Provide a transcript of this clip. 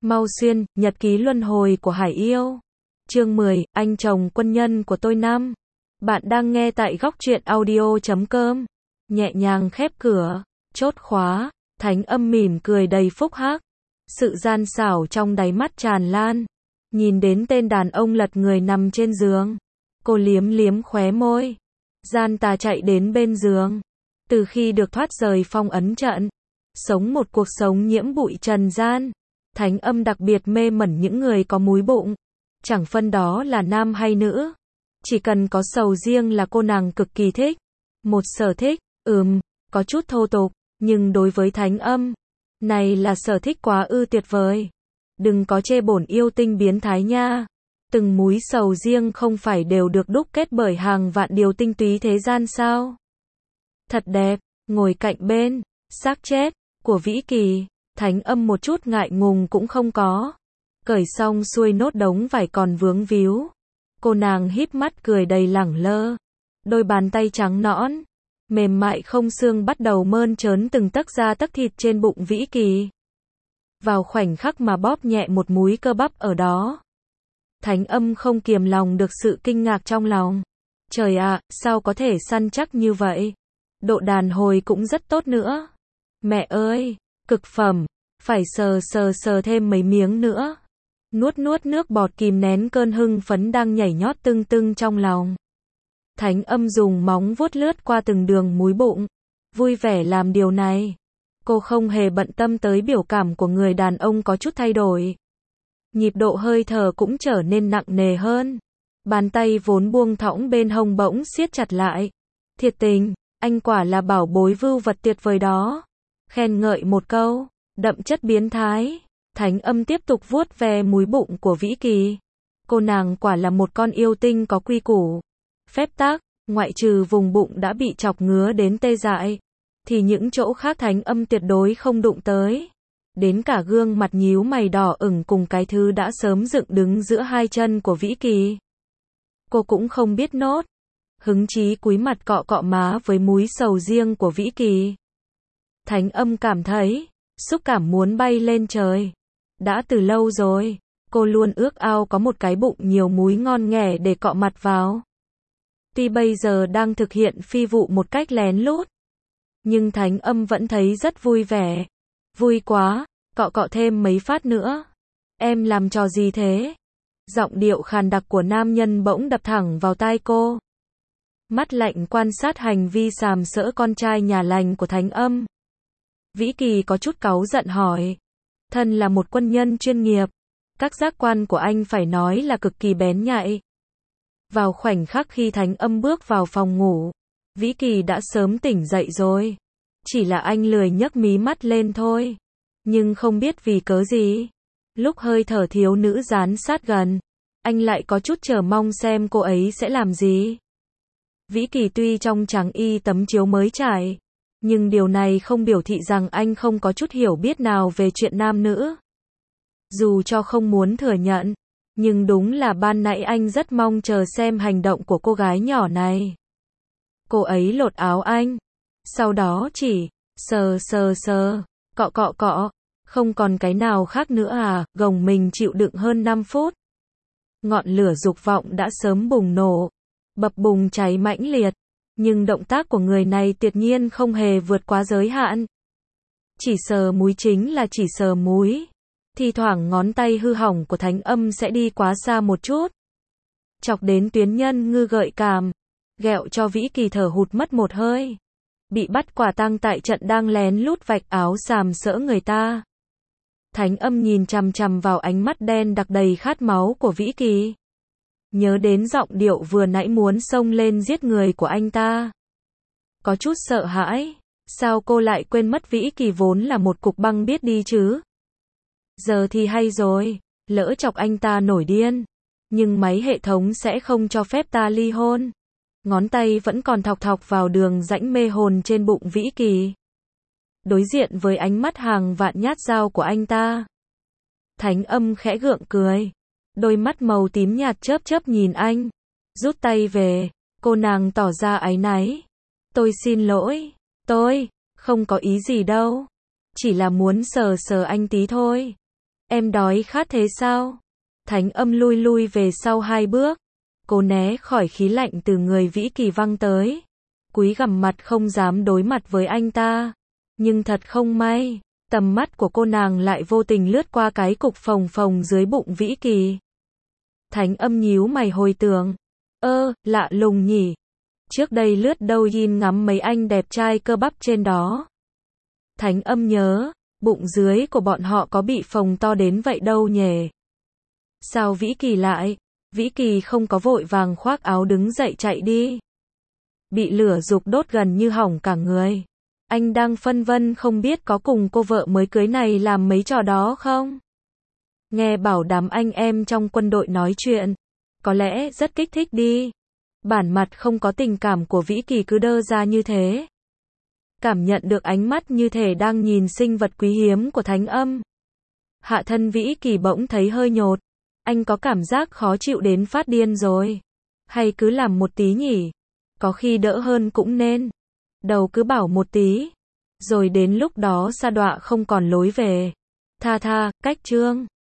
Mau Xuyên, nhật ký luân hồi của Hải Yêu. Chương 10, anh chồng quân nhân của tôi năm. Bạn đang nghe tại góc truyện audio.com. Nhẹ nhàng khép cửa, chốt khóa, Thánh Âm mỉm cười đầy phúc hắc. Sự gian xảo trong đáy mắt tràn lan. Nhìn đến tên đàn ông lật người nằm trên giường. Cô liếm liếm khóe môi. Gian tà chạy đến bên giường. Từ khi được thoát rời phong ấn trận, sống một cuộc sống nhiễm bụi trần gian, Thánh Âm đặc biệt mê mẩn những người có múi bụng. Chẳng phân đó là nam hay nữ. Chỉ cần có sầu riêng là cô nàng cực kỳ thích. Một sở thích, có chút thô tục, nhưng đối với Thánh Âm, này là sở thích quá ư tuyệt vời. Đừng có chê bổn yêu tinh biến thái nha. Từng múi sầu riêng không phải đều được đúc kết bởi hàng vạn điều tinh túy thế gian sao? Thật đẹp, ngồi cạnh bên, xác chết, của Vĩ Kỳ, Thánh Âm một chút ngại ngùng cũng không có. Cởi xong xuôi nốt đống vải còn vướng víu. Cô nàng híp mắt cười đầy lẳng lơ. Đôi bàn tay trắng nõn, mềm mại không xương bắt đầu mơn trớn từng tấc da tấc thịt trên bụng Vĩ Kỳ. Vào khoảnh khắc mà bóp nhẹ một múi cơ bắp ở đó, Thánh Âm không kiềm lòng được sự kinh ngạc trong lòng. Trời ạ, sao có thể săn chắc như vậy? Độ đàn hồi cũng rất tốt nữa. Mẹ ơi, cực phẩm, phải sờ thêm mấy miếng nữa. Nuốt nước bọt kìm nén cơn hưng phấn đang nhảy nhót tưng tưng trong lòng. Thánh Âm dùng móng vuốt lướt qua từng đường múi bụng, vui vẻ làm điều này. Cô không hề bận tâm tới biểu cảm của người đàn ông có chút thay đổi. Nhịp độ hơi thở cũng trở nên nặng nề hơn. Bàn tay vốn buông thõng bên hông bỗng siết chặt lại. Thiệt tình, anh quả là bảo bối vưu vật tuyệt vời đó. Khen ngợi một câu, đậm chất biến thái. Thánh Âm tiếp tục vuốt ve múi bụng của Vĩ Kỳ. Cô nàng quả là một con yêu tinh có quy củ. Phép tắc, ngoại trừ vùng bụng đã bị chọc ngứa đến tê dại, thì những chỗ khác Thánh Âm tuyệt đối không đụng tới. Đến cả gương mặt nhíu mày đỏ ửng cùng cái thứ đã sớm dựng đứng giữa hai chân của Vĩ Kỳ. Cô cũng không biết nốt. Hứng chí cúi mặt cọ cọ má với múi sầu riêng của Vĩ Kỳ. Thánh Âm cảm thấy xúc cảm muốn bay lên trời. Đã từ lâu rồi, cô luôn ước ao có một cái bụng nhiều múi ngon nghẻ để cọ mặt vào. Tuy bây giờ đang thực hiện phi vụ một cách lén lút, nhưng Thánh Âm vẫn thấy rất vui vẻ. Vui quá, cọ thêm mấy phát nữa. Em làm trò gì thế? Giọng điệu khàn đặc của nam nhân bỗng đập thẳng vào tai cô. Mắt lạnh quan sát hành vi sàm sỡ con trai nhà lành của Thánh Âm. Vĩ Kỳ có chút cáu giận hỏi. Thân là một quân nhân chuyên nghiệp, các giác quan của anh phải nói là cực kỳ bén nhạy. Vào khoảnh khắc khi Thánh Âm bước vào phòng ngủ, Vĩ Kỳ đã sớm tỉnh dậy rồi. Chỉ là anh lười nhấc mí mắt lên thôi. Nhưng không biết vì cớ gì, lúc hơi thở thiếu nữ dán sát gần, anh lại có chút chờ mong xem cô ấy sẽ làm gì. Vĩ Kỳ tuy trong trắng y tấm chiếu mới trải, nhưng điều này không biểu thị rằng anh không có chút hiểu biết nào về chuyện nam nữ. Dù cho không muốn thừa nhận, nhưng đúng là ban nãy anh rất mong chờ xem hành động của cô gái nhỏ này. Cô ấy lột áo anh, sau đó chỉ sờ, cọ, không còn cái nào khác nữa à, gồng mình chịu đựng hơn 5 phút. Ngọn lửa dục vọng đã sớm bùng nổ, bập bùng cháy mãnh liệt, nhưng động tác của người này tuyệt nhiên không hề vượt quá giới hạn. Chỉ sờ múi chính là chỉ sờ múi. Thì thoảng ngón tay hư hỏng của Thánh Âm sẽ đi quá xa một chút, chọc đến tuyến nhân ngư gợi cảm, ghẹo cho Vĩ Kỳ thở hụt mất một hơi. Bị bắt quả tang tại trận đang lén lút vạch áo sàm sỡ người ta. Thánh Âm nhìn chằm chằm vào ánh mắt đen đặc đầy khát máu của Vĩ Kỳ. Nhớ đến giọng điệu vừa nãy muốn xông lên giết người của anh ta. Có chút sợ hãi, sao cô lại quên mất Vĩ Kỳ vốn là một cục băng biết đi chứ? Giờ thì hay rồi, lỡ chọc anh ta nổi điên, nhưng máy hệ thống sẽ không cho phép ta ly hôn. Ngón tay vẫn còn thọc vào đường rãnh mê hồn trên bụng Vĩ Kỳ. Đối diện với ánh mắt hàng vạn nhát dao của anh ta, Thánh Âm khẽ gượng cười. Đôi mắt màu tím nhạt chớp nhìn anh. Rút tay về, cô nàng tỏ ra áy náy. Tôi xin lỗi, tôi không có ý gì đâu. Chỉ là muốn sờ anh tí thôi. Em đói khát thế sao? Thánh Âm lui lui về sau 2 bước, cố né khỏi khí lạnh từ người Vĩ Kỳ văng tới. Cúi gằm mặt không dám đối mặt với anh ta. Nhưng thật không may, tầm mắt của cô nàng lại vô tình lướt qua cái cục phồng phồng dưới bụng Vĩ Kỳ. Thánh Âm nhíu mày hồi tưởng. Lạ lùng nhỉ. Trước đây lướt Douyin ngắm mấy anh đẹp trai cơ bắp trên đó. Thánh Âm nhớ, bụng dưới của bọn họ có bị phồng to đến vậy đâu nhỉ? Sao Vĩ Kỳ lại? Vĩ Kỳ không có vội vàng khoác áo đứng dậy chạy đi. Bị lửa giục đốt gần như hỏng cả người. Anh đang phân vân không biết có cùng cô vợ mới cưới này làm mấy trò đó không? Nghe bảo đám anh em trong quân đội nói chuyện, có lẽ rất kích thích đi. Bản mặt không có tình cảm của Vĩ Kỳ cứ đơ ra như thế. Cảm nhận được ánh mắt như thể đang nhìn sinh vật quý hiếm của Thánh Âm. Hạ thân Vĩ Kỳ bỗng thấy hơi nhột. Anh có cảm giác khó chịu đến phát điên rồi. Hay cứ làm một tí nhỉ? Có khi đỡ hơn cũng nên. Đầu cứ bảo một tí. Rồi đến lúc đó sa đọa không còn lối về. Tha, cách chương.